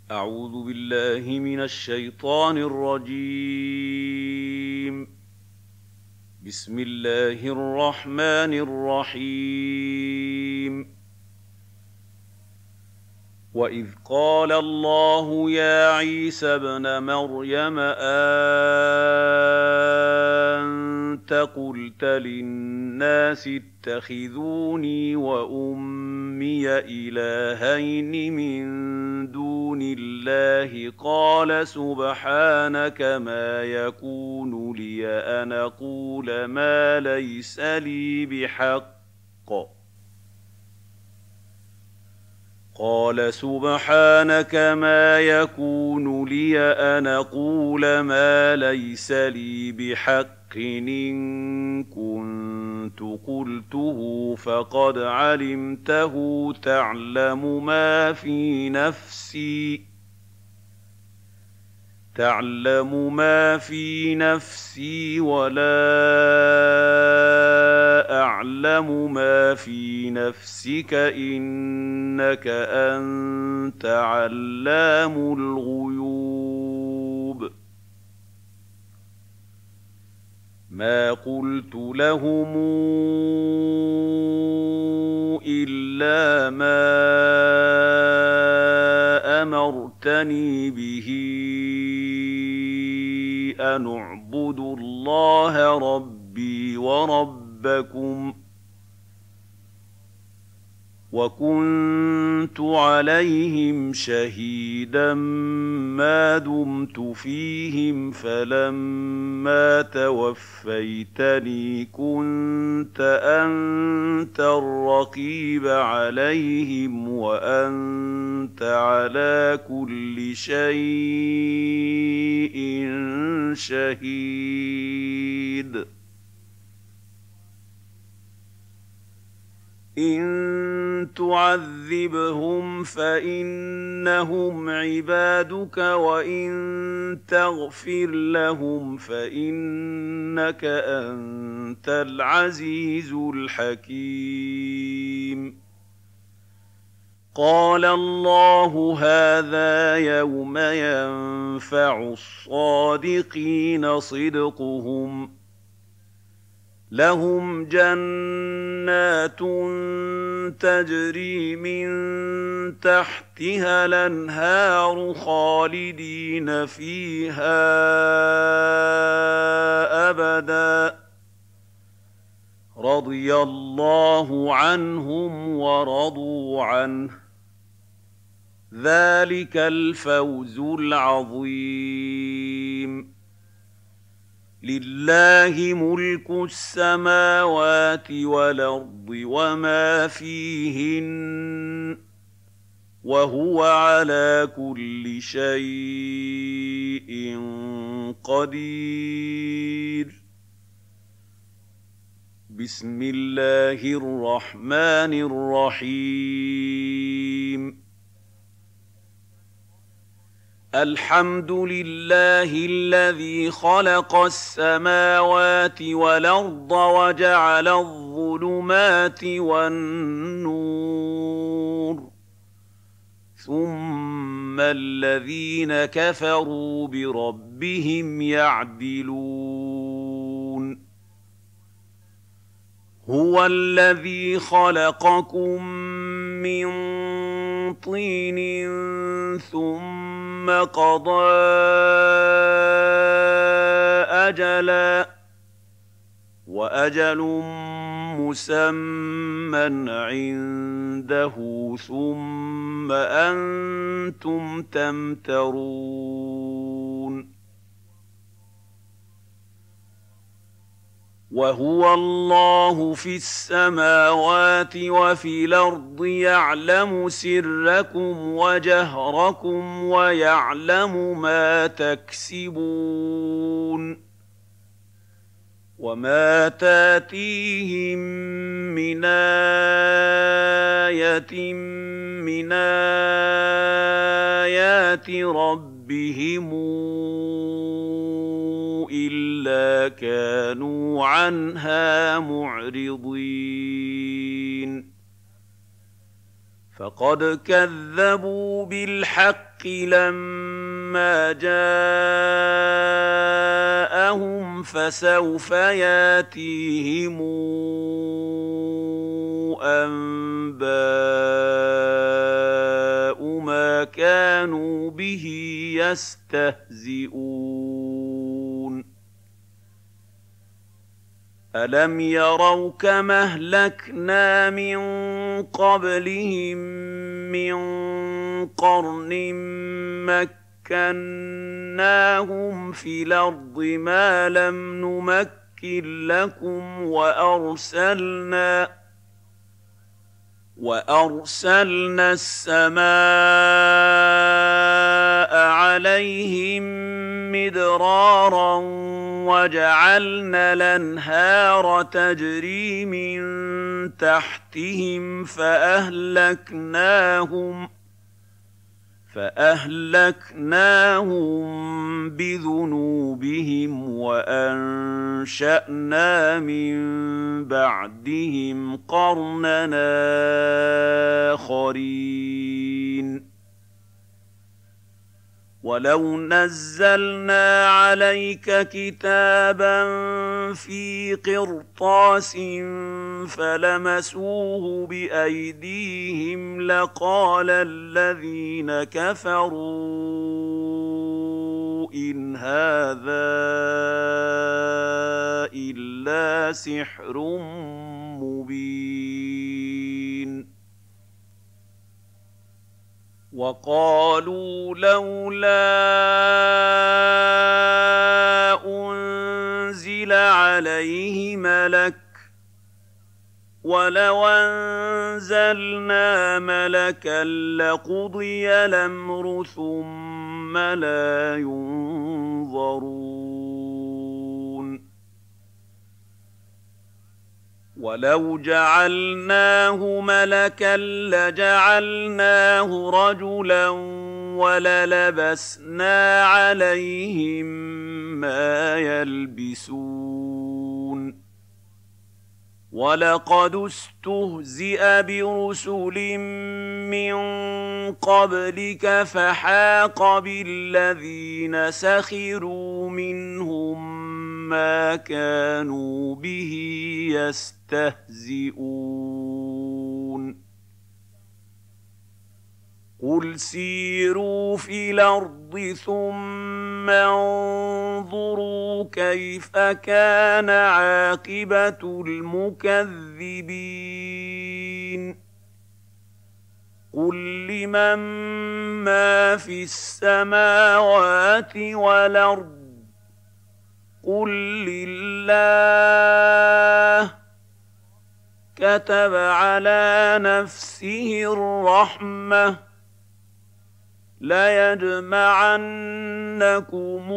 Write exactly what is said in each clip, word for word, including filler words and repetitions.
أعوذ بالله من الشيطان الرجيم. بسم الله الرحمن الرحيم. وإذ قال الله يا عيسى ابْنَ مَرْيَمَ أَأَنتَ قُلْتَ لِلنَّاسِ اتَّخِذُونِي وَأُمِّيَ إِلَٰهَيْنِ مِن دُونِ اللَّهِ ۖ قَالَ سُبْحَانَكَ مَا يَكُونُ لِيَ أَنْ أَقُولَ مَا لَيْسَ لِي بِحَقٍّ قال سبحانك ما يكون لي أن أقول ما ليس لي بحق إن كنت قلته فقد علمته تعلم ما في نفسي تعلم ما في نفسي ولا أعلم ما في نفسك إنك أنت علام الغيوب. ما قلت لهم إلا ما أمرتني به أن اعبدوا الله ربي وربكم وكنت عليهم شهيدا ما دمت فيهم فلما توفيتني كنت أنت الرقيب عليهم وأنت على كل شيء شهيد. إن تعذبهم فإنهم عبادك وإن تغفر لهم فإنك أنت العزيز الحكيم. قال الله هذا يوم ينفع الصادقين صدقهم لهم جنات تجري من تحتها الأنهار خالدين فيها أبدا رضي الله عنهم ورضوا عنه ذلك الفوز العظيم. لله ملك السماوات والأرض وما فيهن وهو على كل شيء قدير. بسم الله الرحمن الرحيم. الحمد لله الذي خلق السماوات والأرض وجعل الظلمات والنور ثم الذين كفروا بربهم يعدلون. هو الذي خلقكم من طين ثم قضى أجلا وأجل مسمى عنده ثم أنتم تمترون. وهو الله في السماوات وفي الأرض يعلم سركم وجهركم ويعلم ما تكسبون. وما تاتيهم من آية من آيات ربهم إلا كانوا عنها معرضين. فقد كذبوا بالحق لما جاءهم فسوف ياتيهم أنباء ما كانوا به يستهزئون ألم يروا كما أهلكنا من قبلهم من قرن مكناهم في الأرض ما لم نمكن لكم وأرسلنا وأرسلنا السماء عليهم مدرارا وجعلنا الأنهار تجري من تحتهم فأهلكناهم فأهلكناهم بذنوبهم وأنشأنا من بعدهم قرننا آخرين ولو نزلنا عليك كتابا في قرطاس فلمسوه بأيديهم لقال الذين كفروا إن هذا إلا سحر مبين وقالوا لولا أنزل عليه ملك ولو أنزلنا ملكا لقضي الأمر ثم لا ينظرون ولو جعلناه ملكا لجعلناه رجلا وللبسنا عليهم ما يلبسون ولقد استهزئ برسل من قبلك فحاق بالذين سخروا منهم ما كانوا به يستهزئون قل سيروا في الأرض ثم انظروا كيف كان عاقبة المكذبين قل لمن ما في السماوات والأرض قل لله كتب على نفسه الرحمة ليجمعنكم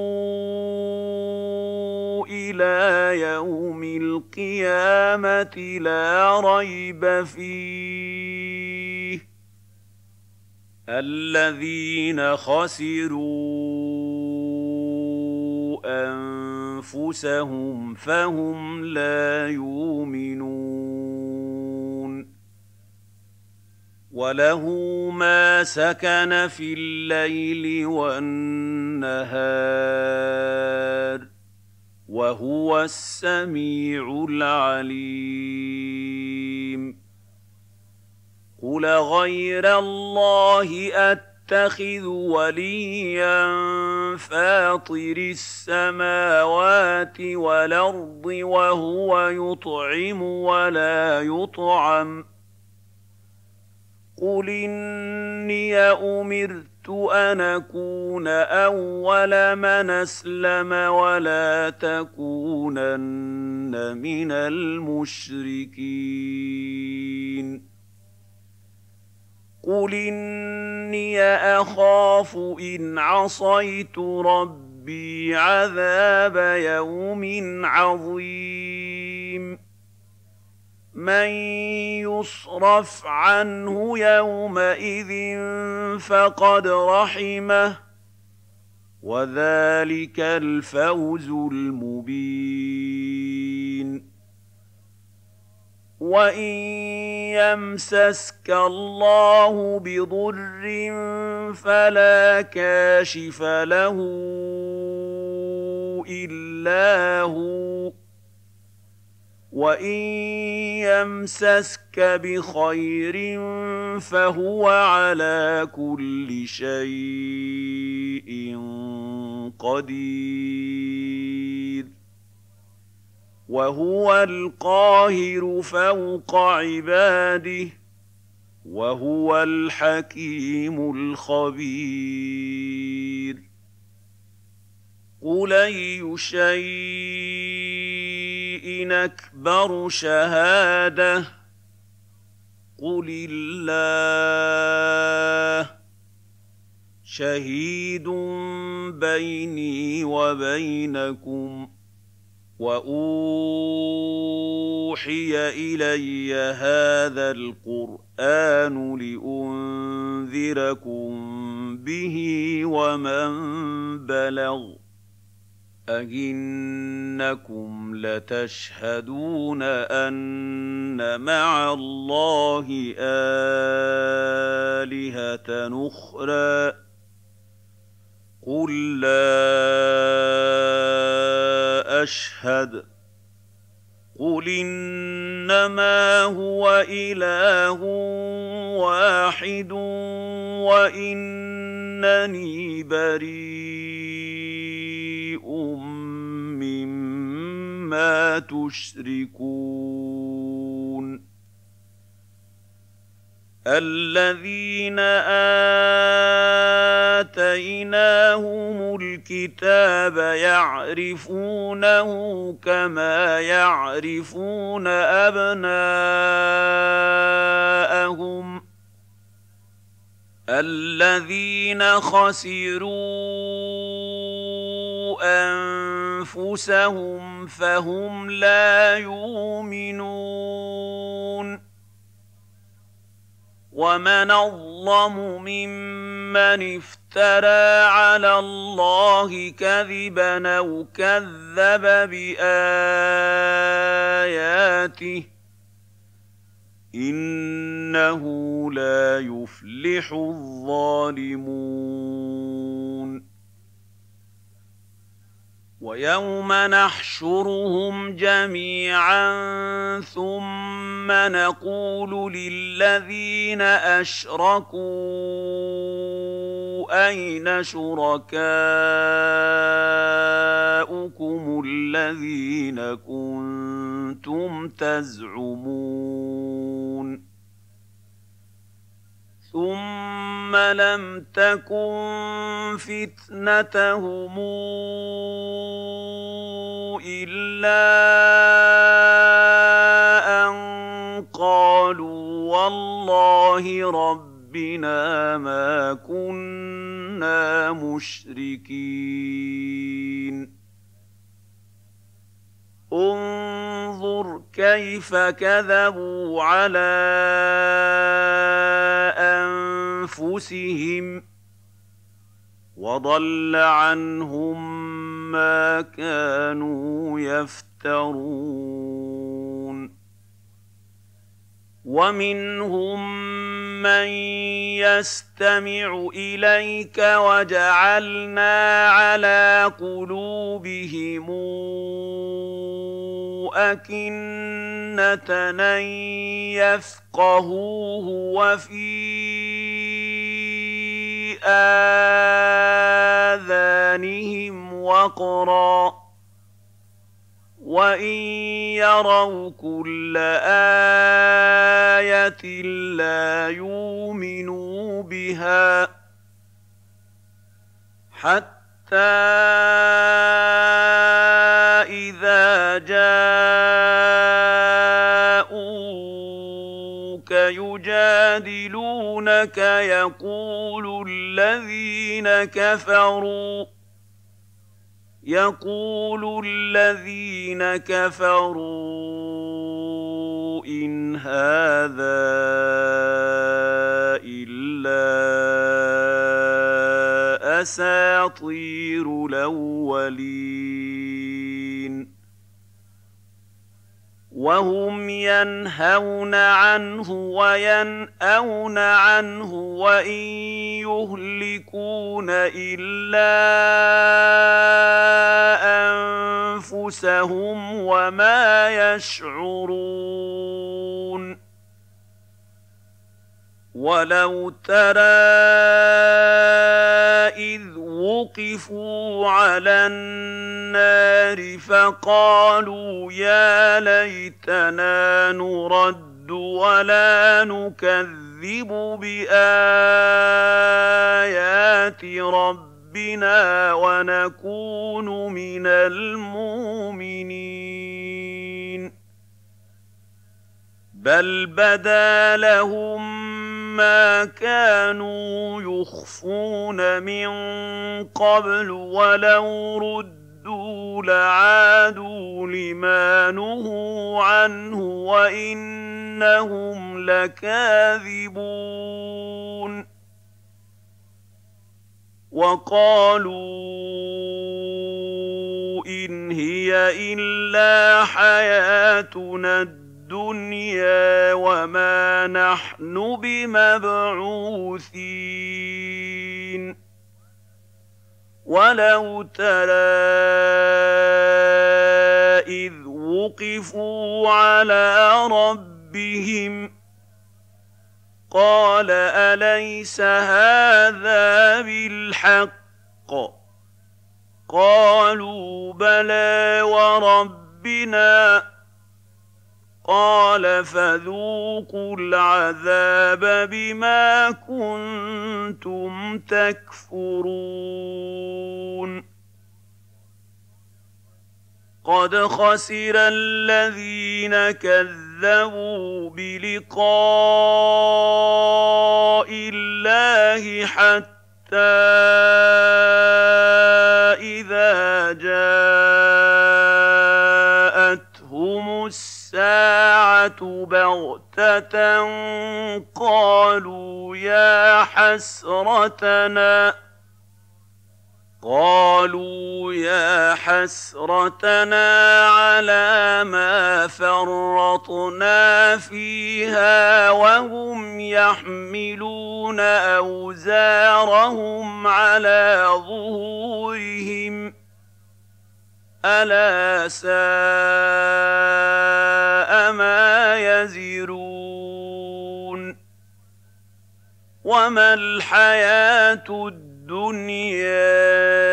إلى يوم القيامة لا ريب فيه الذين خسروا أنفسهم فهم لا يؤمنون وله ما سكن في الليل والنهار وهو السميع العليم قل غير الله أتخذ وليا فاطر السماوات والأرض وهو يطعم ولا يطعم قل إني أمرت أن أكون أول من أسلم ولا تكونن من المشركين قل إني أخاف إن عصيت ربي عذاب يوم عظيم من يصرف عنه يومئذ فقد رحمه وذلك الفوز المبين وَإِن يَمْسَسْكَ اللَّهُ بِضُرٍّ فَلَا كَاشِفَ لَهُ إِلَّا هُوَ، وَإِن يَمْسَسْكَ بِخَيْرٍ فَهُوَ عَلَىٰ كُلِّ شَيْءٍ قَدِيرٌ، وَهُوَ الْقَاهِرُ فَوْقَ عِبَادِهِ، وَهُوَ الْحَكِيمُ الْخَبِيرُ. قُلْ أَيُّ شَيْءٍ أَكْبَرُ شَهَادَةً ۖ قُلِ اللَّهُ ۖ شَهِيدٌ بَيْنِي وَبَيْنَكُمْ ۚ وَأُوحِيَ إِلَيَّ هَٰذَا الْقُرْآنُ لِأُنذِرَكُم بِهِ وَمَن بَلَغَ ۚ أَئِنَّكُمْ لَتَشْهَدُونَ أَنَّ مَعَ اللَّهِ آلِهَةً أُخْرَىٰ ۚ قُل لَّا أَشْهَدُ ۚ قُلْ إِنَّمَا هُوَ إِلَٰهٌ وَاحِدٌ وَإِنَّنِي بَرِيءٌ مِّمَّا تُشْرِكُونَ. الَّذِينَ آتَيْنَاهُمُ الْكِتَابَ يَعْرِفُونَهُ كَمَا يَعْرِفُونَ أَبْنَاءَهُمُ ۘ الَّذِينَ خَسِرُوا أَنفُسَهُمْ فَهُمْ لَا يُؤْمِنُونَ. وَمَنْ أَظْلَمُ مِمَّنِ افْتَرَىٰ عَلَى اللَّهِ كَذِبًا أَوْ كَذَّبَ بِآيَاتِهِ ۚ إِنَّهُ لَا يُفْلِحُ الظَّالِمُونَ. وَيَوْمَ نَحْشُرُهُمْ جَمِيعًا ثُمَّ نَقُولُ لِلَّذِينَ أَشْرَكُوا أَيْنَ شُرَكَاؤُكُمُ الَّذِينَ كُنتُمْ تَزْعُمُونَ ثُمَّ لَمْ تَكُنْ فِتْنَتَهُمْ إِلَّا أَن قَالُوا وَاللَّهِ رَبِّنَا مَا كُنَّا مُشْرِكِينَ. انظُرْ كَيْفَ كَذَبُوا عَلَىٰ أَنفُسِهِمْ ۖ وَضَلَّ عَنْهُم مَّا كَانُوا يَفْتَرُونَ. وَمِنْهُم مَّن يَسْتَمِعُ إِلَيْكَ وَجَعَلْنَا عَلَىٰ قُلُوبِهِمْ أَكِنَّةً أَن يَفْقَهُوهُ وَفِي آذَانِهِمْ وَقْرًا ۚ وَإِن يَرَوْا كُلَّ آيَةٍ لَّا يُؤْمِنُوا بِهَا ۚ حَتَّىٰ إِذَا جَاءُوكَ يُجَادِلُونَكَ يَقُولُ الَّذِينَ كَفَرُوا يَقُولُ الَّذِينَ كَفَرُوا إِنْ هَٰذَا إِلَّا أَسَاطِيرُ الْأَوَّلِينَ. وَهُمْ ينهون عنه وينأون عنه وإن يهلكون إلا أنفسهم وما يشعرون ولو ترى إذ وقفوا على النار فقالوا يا ليتنا نرد ولا نكذب بآيات ربنا ونكون من المؤمنين بل بدا لهم ما كانوا يخفون من قبل ولو ردوا لعادوا لما نهوا عنه وإنهم لكاذبون وقالوا إن هي إلا حياتنا الدنيا الدنيا وما نحن بمبعوثين ولو ترى إذ وقفوا على ربهم قال أليس هذا بالحق قالوا بلى وربنا قال فذوقوا العذاب بما كنتم تكفرون قد خسر الذين كذبوا بلقاء الله حتى إذا جاءتهم الساعة الساعة بغتة قالوا يا حسرتنا قالوا يا حسرتنا على ما فرطنا فيها وهم يحملون أوزارهم على ظهورهم ألا ساء ما يزرون وما الحياة الدنيا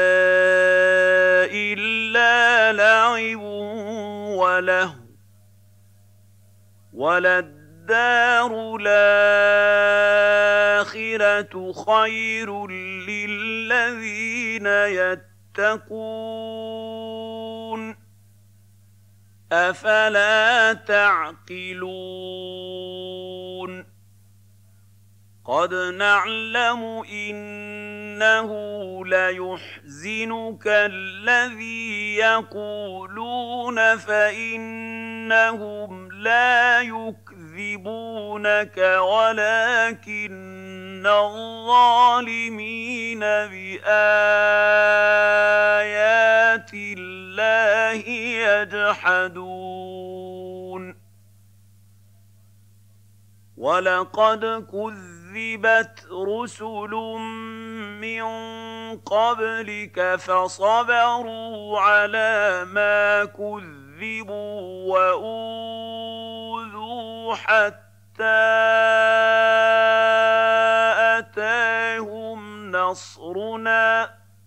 إلا لعب ولهو وللدار الآخرة خير للذين يتقون أفلا تعقلون قد نعلم إنه ليحزنك الذي يقولون فإنهم لا يكذبونك ولكن الظالمين بآيات الله يجحدون ولقد كذبت رسل من قبلك فصبروا على ما كذبوا وأوذوا حتى أتاهم نصرنا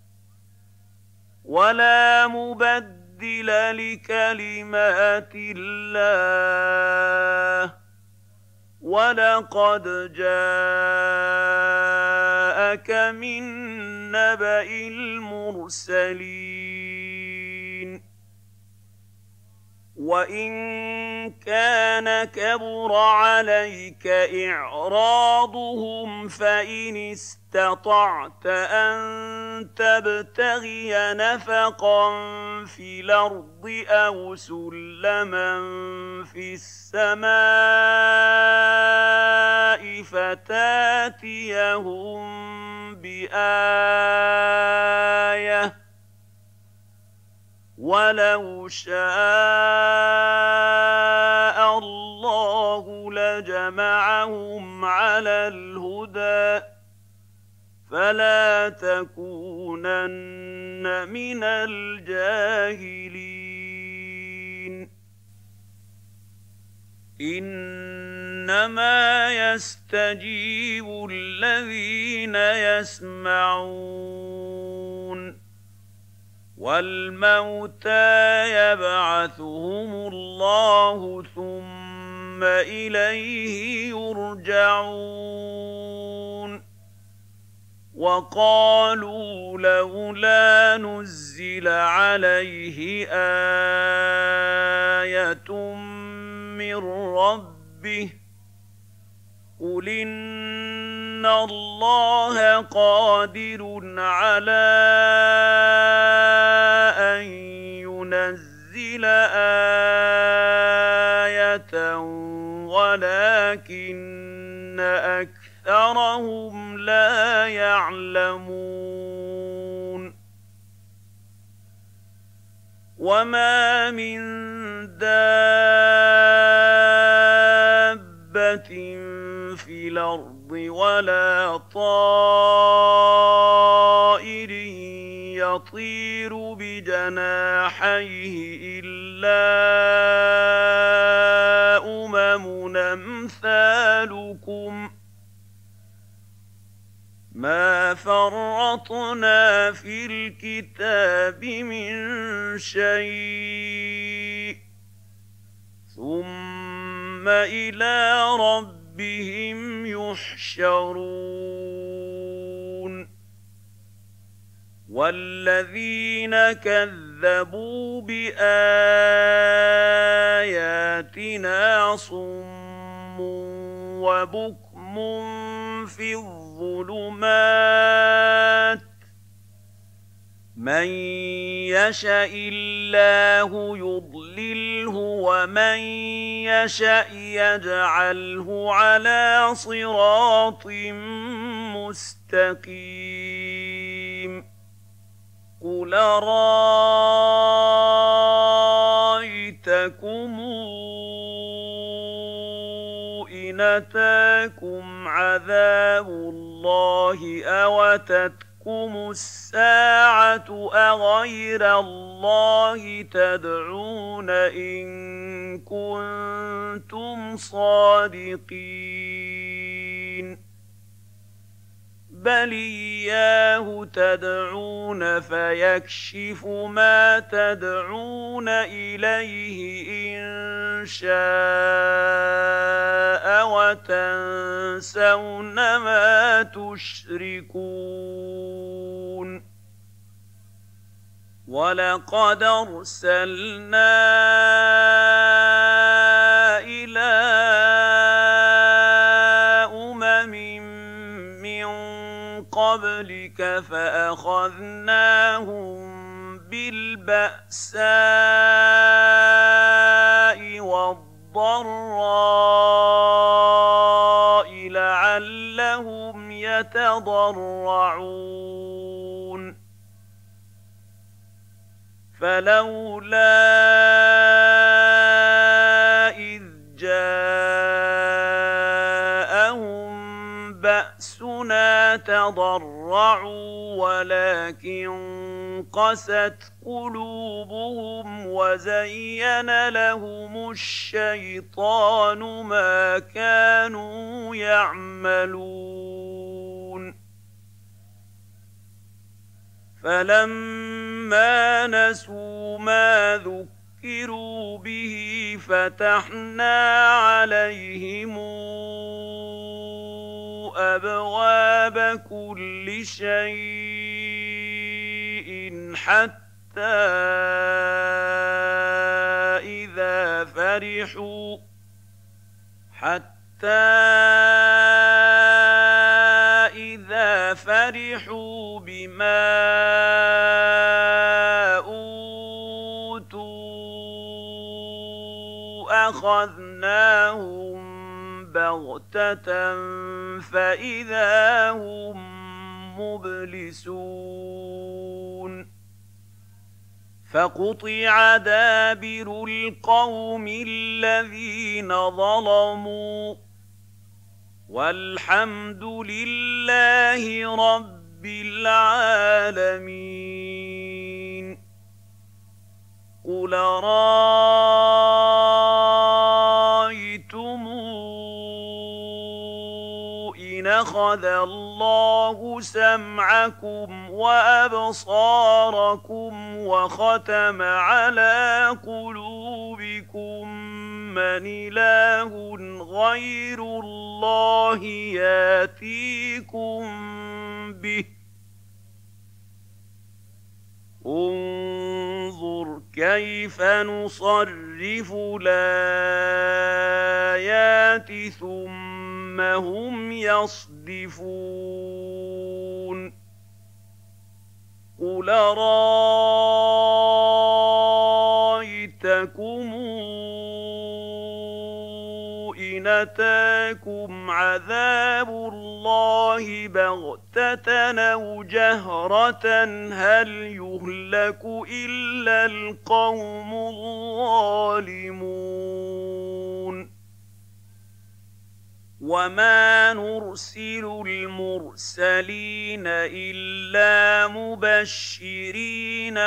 ولا مبدل لكلمات الله ولقد جاءك من نبأ المرسلين وإن كان كبر عليك إعراضهم فإن استطعت أن تبتغي نفقا في الأرض أو سلما في السماء فتاتيهم بآية ولو شاء الله معهم على الهدى فلا تكونن من الجاهلين إنما يستجيب الذين يسمعون والموتى يبعثهم الله ثم إليه يرجعون وقالوا لولا نزل عليه آية من ربه قل إن الله قادر على أن ينزل آية ولكن أكثرهم لا يعلمون وما من دابة في الأرض ولا طائر يطير بجناحيه إلا أمم أمثالكم ما فرطنا في الكتاب من شيء ثم إلى ربهم يحشرون والذين كذبوا بآياتنا صم وبكم في الظلمات من يشاء الله يضلله ومن يشاء يجعله على صراط مستقيم قل رأيتكم إن أتاكم عذاب الله أو أتتكم الساعة أغير الله تدعون إن كنتم صادقين بل إياه تدعون فيكشف ما تدعون إليه إن شاء وتنسون ما تشركون ولقد أرسلنا إلى أمم من قبلك فأخذناهم بالبأساء والضراء لعلهم يتضرعون فلولا إذ جاءهم بأسنا تضرعوا ولكن قست قلوبهم وزين لهم الشيطان ما كانوا يعملون فلما نسوا ما ذكروا به فتحنا عليهم أبواب كل شيء حتى إذا فرحوا حتى إذا فرحوا بما أوتوا أخذناهم بغتة فإذا هم مبلسون فقطع دابر القوم الذين ظلموا والحمد لله رب العالمين. قل رأيتم إن أخذ الله سمعكم وأبصاركم وختم على قلوبكم من إله غير الله يأتيكم به انظر كيف نصرف الآيات ثم هم يصدفون. قل رأيتكم إن أتاكم عذاب الله بغتة أو جهرة هل يهلك إلا القوم الظالمون. وما نرسل المرسلين إلا مبشرين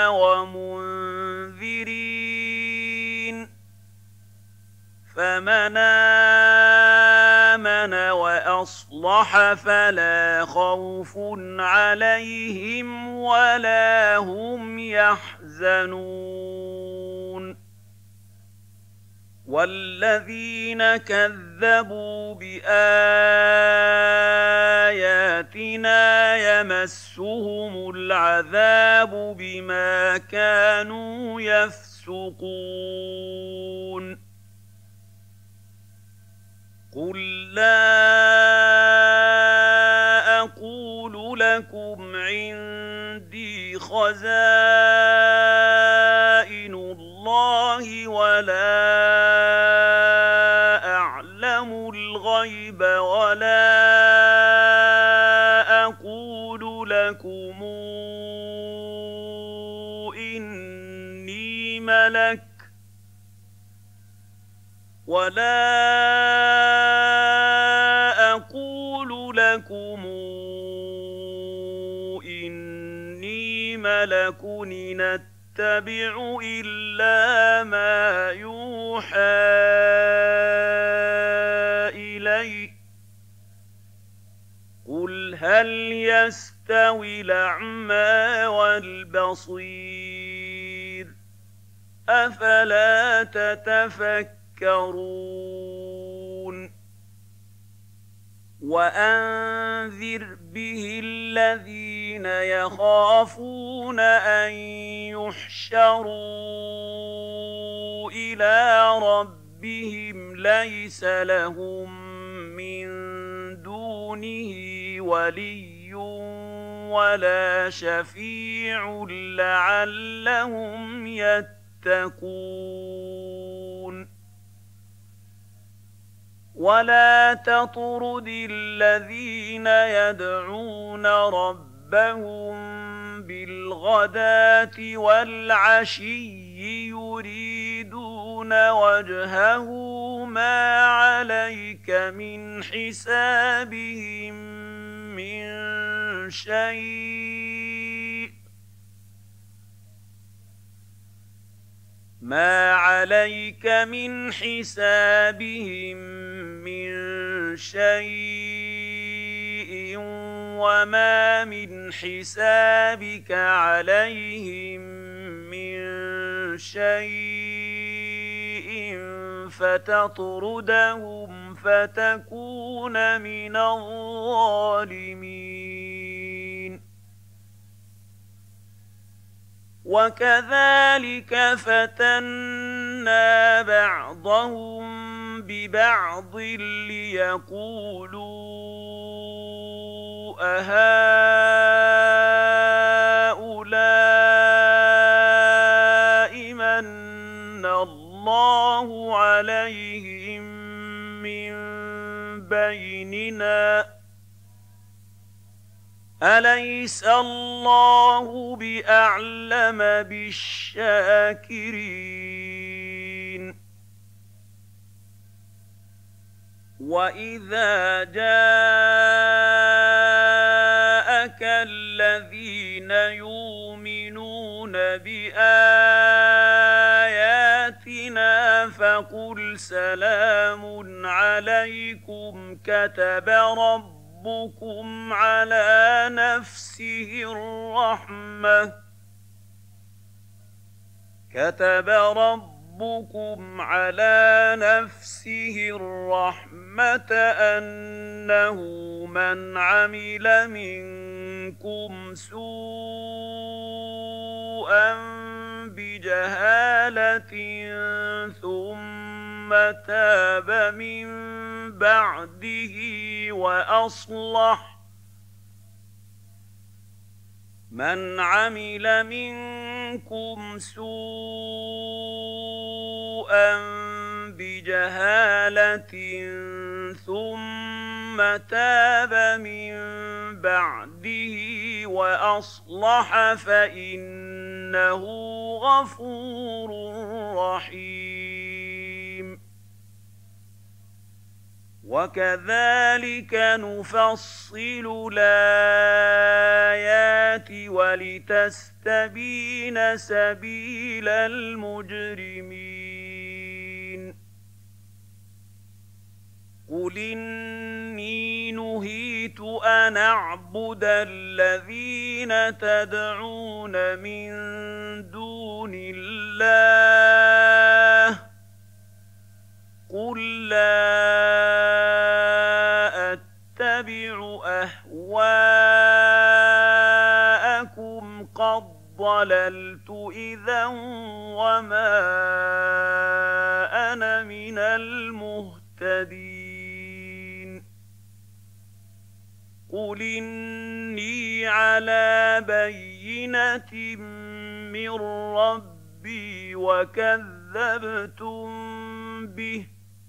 ومنذرين فمن آمن وأصلح فلا خوف عليهم ولا هم يحزنون. والذين كذبوا بآياتنا يمسهم العذاب بما كانوا يفسقون. قل لا أقول لكم عندي خزائن الله ولا أعلم الغيب ولا أقول لكم إني ملك ولا أقول لكم إني ملك إن أتبع إلا ما يوحى إلي. قل هل يستوي الأعمى والبصير أفلا تتفكرون. وأنذر به الذين يخافون أن يحشروا إلى ربهم ليس لهم من دونه ولي ولا شفيع لعلهم يتقون. ولا تطرد الذين يدعون ربهم بالغداة والعشي يريدون وجهه ما عليك من حسابهم من شيء ما عليك من حسابهم من شيء وما من حسابك عليهم من شيء فتطردهم فتكون من الظالمين. وكذلك فتنا بعضهم ببعض ليقولوا أهؤلاء من الله عليهم من بيننا أليس الله بأعلم بالشاكرين. وَإِذَا جَاءَكَ الَّذِينَ يُؤْمِنُونَ بِآيَاتِنَا فَقُلْ سَلَامٌ عَلَيْكُمْ كَتَبَ رَبُّكُمْ عَلَىٰ نَفْسِهِ الرَّحْمَةَ كتب ربكم على نفسه الرحمة أنه من عمل منكم سوءا بجهالة ثم تاب من بعده وأصلح من عمل منكم سوءا بجهالة ثم تاب من بعده وأصلح فإنه غفور رحيم وكذلك نفصل الآيات ولتستبين سبيل المجرمين قل إني نهيت أن أعبد الذين تدعون من دون الله قل لا أتبع أهواءكم قد ضللت إذا وما أنا من المهتدين قل إني على بينة من ربي وكذبتم به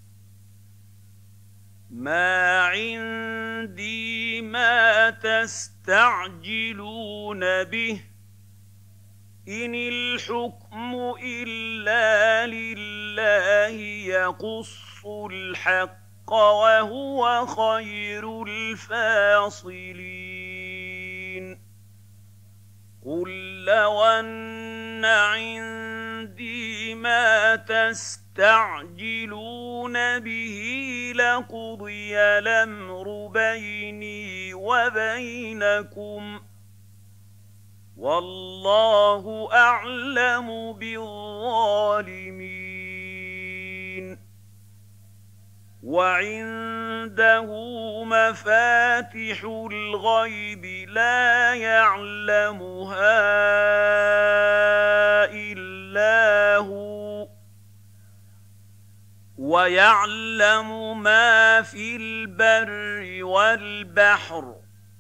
ما عندي ما تستعجلون به إن الحكم إلا لله يقص الحق وهو خير الفاصلين قل لو أن عندي ما تستعجلون به لقضي الأمر بيني وبينكم والله أعلم بالظالمين وعنده مفاتح الغيب لا يعلمها إلا هو ويعلم ما في البر والبحر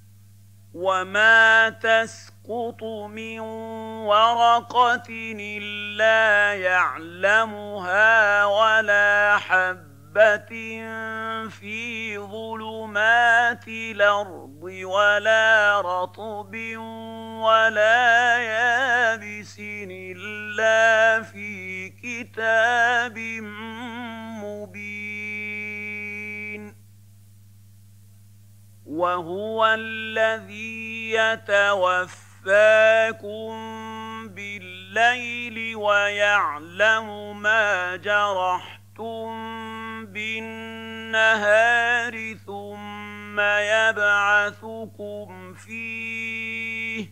وما تسقط من ورقة إلا يعلمها ولا حبة في ظلمات الأرض ولا رطب ولا يابس إلا في كتاب مبين وهو الذي يتوفاكم بالليل ويعلم ما جرحتم بالنهار ثم يبعثكم فيه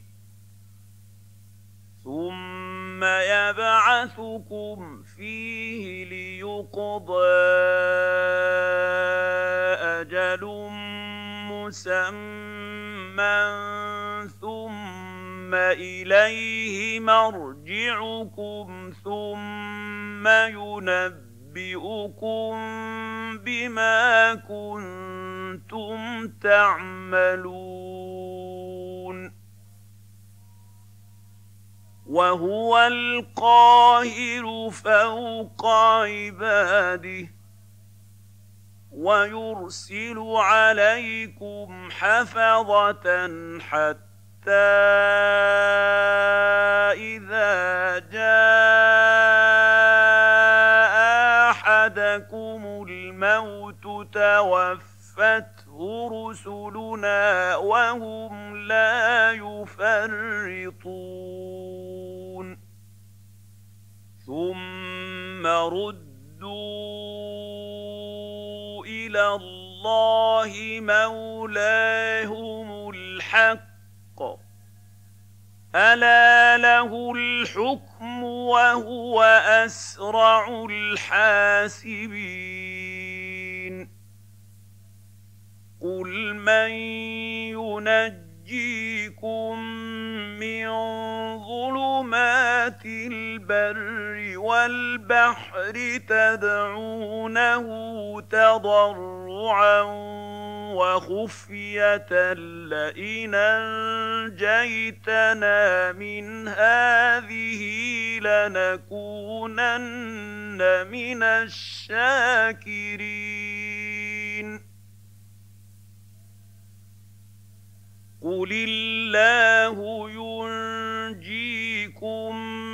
ثم يبعثكم فيه ليقضى أجل مسمى ثم إليه مرجعكم ثم ينبئكم بما كنتم تعملون وهو القاهر فوق عباده ويرسل عليكم حفظة حتى إذا جاء أحدكم الموت توفته توفته رسلنا وهم لا يفرطون ثم ردوا إلى الله مولاهم الحق ألا له الحكم وهو أسرع الحاسبين قل من ينجيكم من ظلمات البر والبحر تدعونه تضرعا وخفية لئن أنجيتنا من هذه لنكونن من الشاكرين قل الله ينجيكم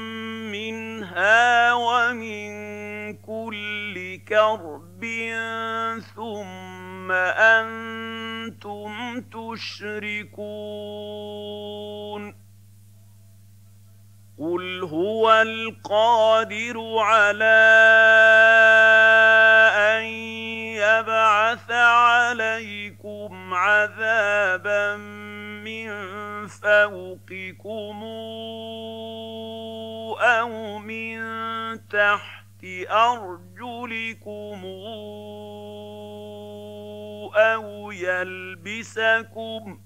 منها ومن كل كرب ثم أنتم تشركون قل هو القادر على أن يبعث عليكم عذابا من فوقكم أو من تحت أرجلكم أو يلبسكم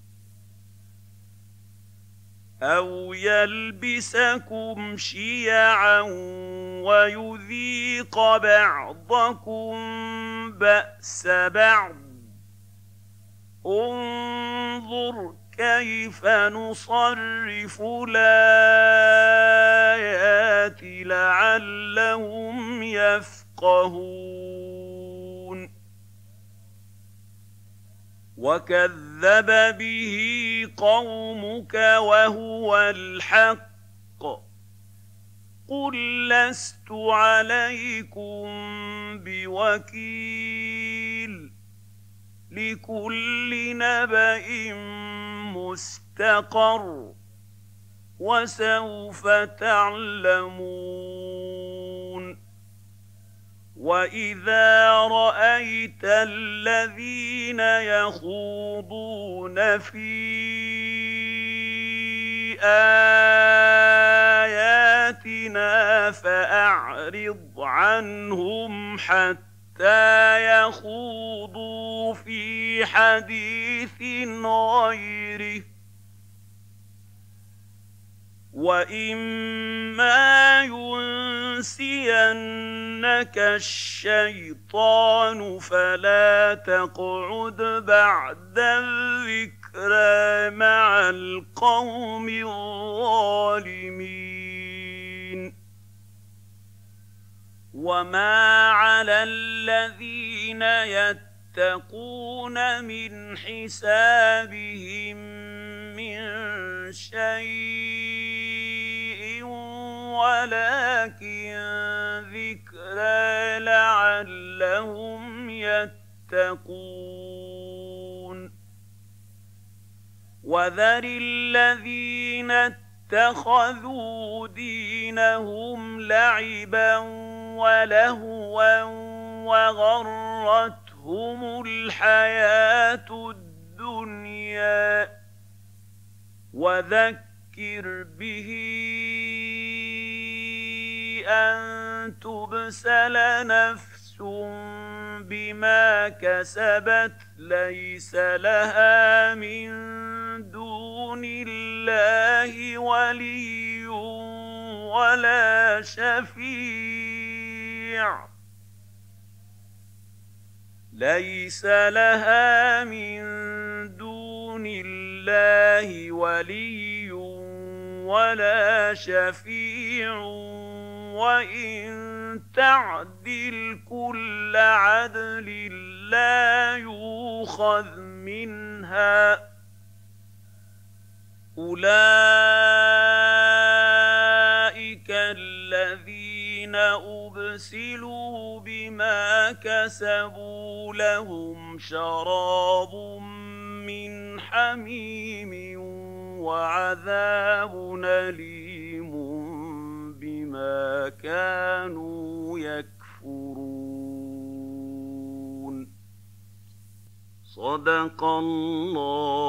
أو يلبسكم شيعا ويذيق بعضكم بأس بعض انظر كيف نصرف الآيات لعلهم يفقهون وكذب به قومك وهو الحق قل لست عليكم بوكيل لكل نبأ مستقر وسوف تعلمون وإذا رأيت الذين يخوضون في آياتنا فأعرض عنهم حتى يخوضوا في حديث غيره وإما ينسينك الشيطان فلا تقعد بعد الذكرى مع القوم الظالمين وما على الذين يتقون من حسابهم من شيء ولكن ذكرى لعلهم يتقون وذر الذين اتخذوا دينهم لعبا ولهوا وغرتهم الحياة الدنيا وذكر به أن تبسل نفس بما كسبت ليس لها من دون الله ولي ولا شفيع ليس لها من دون الله ولي ولا شفيع وإن تعدل كل عدل لا يؤخذ منها أولئك الذين أبسلوا بما كسبوا لهم شراب من حميم وعذاب أليم بما كانوا يكفرون. صدق الله